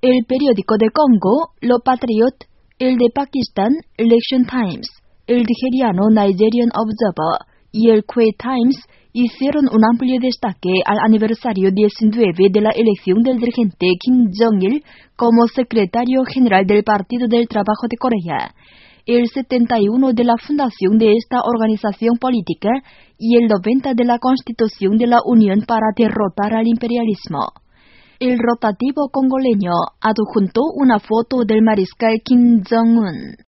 el periódico de Congo, Le Patriote, el de Pakistán, Election Times, el nigeriano Nigerian Observer y el Quay Times hicieron un amplio destaque al aniversario 19 de la elección del dirigente Kim Jong-il como secretario general del Partido del Trabajo de Corea, el 71 de la fundación de esta organización política y el 90 de la constitución de la Unión para derrotar al imperialismo. El rotativo congoleño adjuntó una foto del mariscal Kim Jong-un.